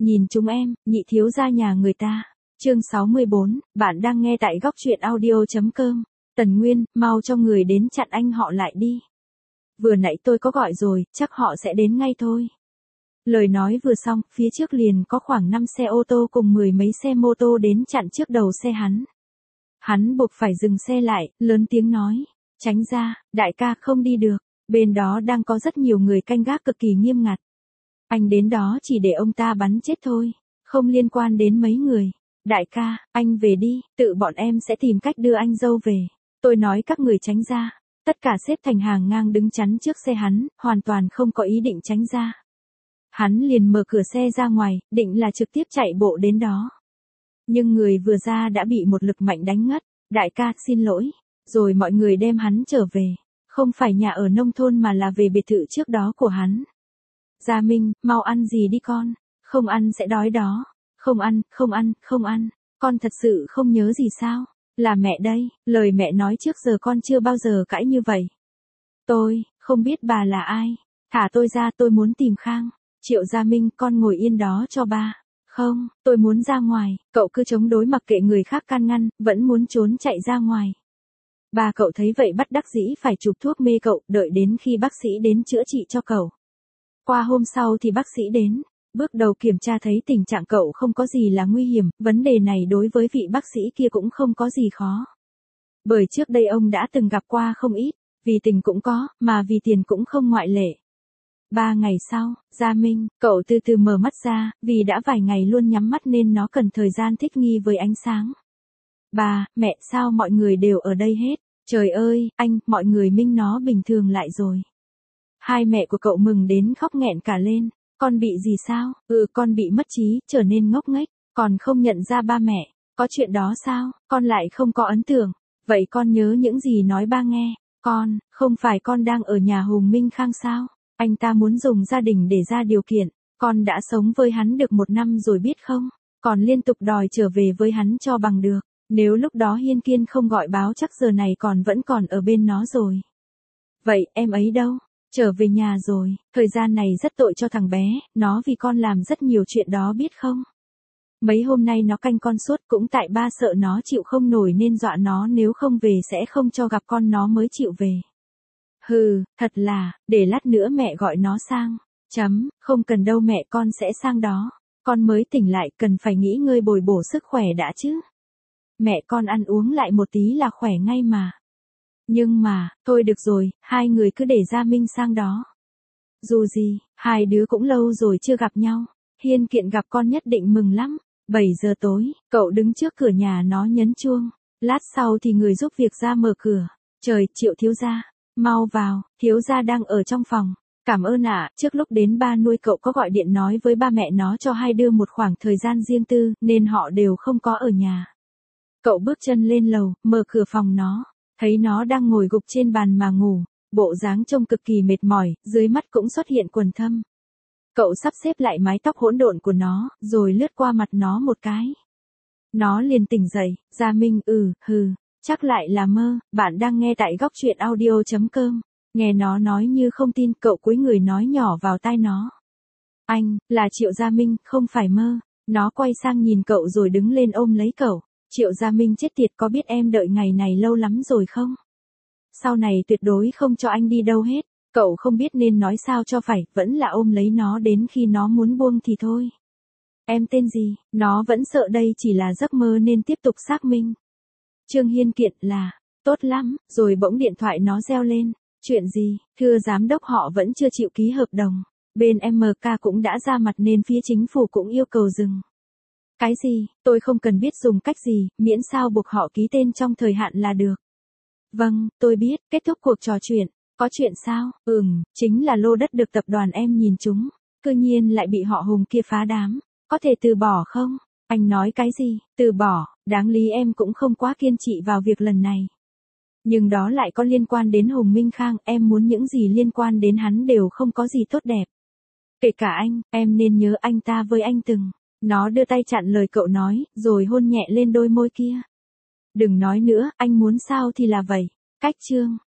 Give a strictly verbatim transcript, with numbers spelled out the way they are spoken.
Nhìn chúng em, nhị thiếu gia nhà người ta. Chương sáu mươi bốn, bạn đang nghe tại góc truyện audio.com. Tần Nguyên, mau cho người đến chặn anh họ lại đi. Vừa nãy tôi có gọi rồi, chắc họ sẽ đến ngay thôi. Lời nói vừa xong, phía trước liền có khoảng năm xe ô tô cùng mười mấy xe mô tô đến chặn trước đầu xe hắn. Hắn buộc phải dừng xe lại, lớn tiếng nói. Tránh ra, đại ca không đi được. Bên đó đang có rất nhiều người canh gác cực kỳ nghiêm ngặt. Anh đến đó chỉ để ông ta bắn chết thôi, không liên quan đến mấy người. Đại ca, anh về đi, tự bọn em sẽ tìm cách đưa anh dâu về. Tôi nói các người tránh ra. Tất cả xếp thành hàng ngang đứng chắn trước xe hắn, hoàn toàn không có ý định tránh ra. Hắn liền mở cửa xe ra ngoài, định là trực tiếp chạy bộ đến đó. Nhưng người vừa ra đã bị một lực mạnh đánh ngất. Đại ca, xin lỗi. Rồi mọi người đem hắn trở về. Không phải nhà ở nông thôn mà là về biệt thự trước đó của hắn. Gia Minh, mau ăn gì đi con. Không ăn sẽ đói đó. Không ăn, không ăn, không ăn. Con thật sự không nhớ gì sao? Là mẹ đây, lời mẹ nói trước giờ con chưa bao giờ cãi như vậy. Tôi, không biết bà là ai. Thả tôi ra, tôi muốn tìm Khang. Triệu Gia Minh, con ngồi yên đó cho ba. Không, tôi muốn ra ngoài. Cậu cứ chống đối mặc kệ người khác can ngăn, vẫn muốn trốn chạy ra ngoài. Ba cậu thấy vậy bắt đắc dĩ phải chụp thuốc mê cậu, đợi đến khi bác sĩ đến chữa trị cho cậu. Qua hôm sau thì bác sĩ đến. Bước đầu kiểm tra thấy tình trạng cậu không có gì là nguy hiểm, vấn đề này đối với vị bác sĩ kia cũng không có gì khó. Bởi trước đây ông đã từng gặp qua không ít, vì tình cũng có, mà vì tiền cũng không ngoại lệ. Ba ngày sau, Gia Minh, cậu từ từ mở mắt ra, vì đã vài ngày luôn nhắm mắt nên nó cần thời gian thích nghi với ánh sáng. Bà, mẹ, sao mọi người đều ở đây hết? Trời ơi, anh, mọi người Minh nó bình thường lại rồi. Hai mẹ của cậu mừng đến khóc nghẹn cả lên. Con bị gì sao? Ừ, con bị mất trí, trở nên ngốc nghếch, còn không nhận ra ba mẹ. Có chuyện đó sao? Con lại không có ấn tượng. Vậy con nhớ những gì nói ba nghe. Con, không phải con đang ở nhà Hùng Minh Khang sao? Anh ta muốn dùng gia đình để ra điều kiện. Con đã sống với hắn được một năm rồi biết không? Còn liên tục đòi trở về với hắn cho bằng được. Nếu lúc đó Hiên Kiên không gọi báo chắc giờ này còn vẫn còn ở bên nó rồi. Vậy, em ấy đâu? Trở về nhà rồi, thời gian này rất tội cho thằng bé, nó vì con làm rất nhiều chuyện đó biết không? Mấy hôm nay nó canh con suốt cũng tại ba sợ nó chịu không nổi nên dọa nó nếu không về sẽ không cho gặp con nó mới chịu về. Hừ, thật là, để lát nữa mẹ gọi nó sang. Chấm, không cần đâu mẹ con sẽ sang đó. Con mới tỉnh lại cần phải nghỉ ngơi bồi bổ sức khỏe đã chứ. Mẹ con ăn uống lại một tí là khỏe ngay mà. Nhưng mà, thôi được rồi, hai người cứ để Gia Minh sang đó. Dù gì, hai đứa cũng lâu rồi chưa gặp nhau. Hiên Kiện gặp con nhất định mừng lắm. bảy giờ tối, cậu đứng trước cửa nhà nó nhấn chuông. Lát sau thì người giúp việc ra mở cửa. Trời, Triệu thiếu gia, mau vào, thiếu gia đang ở trong phòng. Cảm ơn ạ, trước lúc đến ba nuôi cậu có gọi điện nói với ba mẹ nó cho hai đứa một khoảng thời gian riêng tư, nên họ đều không có ở nhà. Cậu bước chân lên lầu, mở cửa phòng nó. Thấy nó đang ngồi gục trên bàn mà ngủ, bộ dáng trông cực kỳ mệt mỏi, dưới mắt cũng xuất hiện quầng thâm. Cậu sắp xếp lại mái tóc hỗn độn của nó, rồi lướt qua mặt nó một cái. Nó liền tỉnh dậy, Gia Minh, ừ, hừ, chắc lại là mơ, bạn đang nghe tại góc truyện audio.com. Nghe nó nói như không tin, cậu cúi người nói nhỏ vào tai nó. Anh, là Triệu Gia Minh, không phải mơ. Nó quay sang nhìn cậu rồi đứng lên ôm lấy cậu. Triệu Gia Minh chết tiệt, có biết em đợi ngày này lâu lắm rồi không? Sau này tuyệt đối không cho anh đi đâu hết. Cậu không biết nên nói sao cho phải, vẫn là ôm lấy nó đến khi nó muốn buông thì thôi. Em tên gì? Nó vẫn sợ đây chỉ là giấc mơ nên tiếp tục xác minh. Trương Hiên Kiện là, tốt lắm, rồi bỗng điện thoại nó reo lên. Chuyện gì? Thưa giám đốc, họ vẫn chưa chịu ký hợp đồng. Bên em ca cũng đã ra mặt nên phía chính phủ cũng yêu cầu dừng. Cái gì? Tôi không cần biết dùng cách gì, miễn sao buộc họ ký tên trong thời hạn là được. Vâng, tôi biết, kết thúc cuộc trò chuyện. Có chuyện sao? Ừm, chính là lô đất được tập đoàn em nhìn chúng. Cư nhiên lại bị họ Hùng kia phá đám. Có thể từ bỏ không? Anh nói cái gì? Từ bỏ, đáng lý em cũng không quá kiên trì vào việc lần này. Nhưng đó lại có liên quan đến Hùng Minh Khang, em muốn những gì liên quan đến hắn đều không có gì tốt đẹp. Kể cả anh, em nên nhớ anh ta với anh từng. Nó đưa tay chặn lời cậu nói, rồi hôn nhẹ lên đôi môi kia. Đừng nói nữa, anh muốn sao thì là vậy. Cách chương.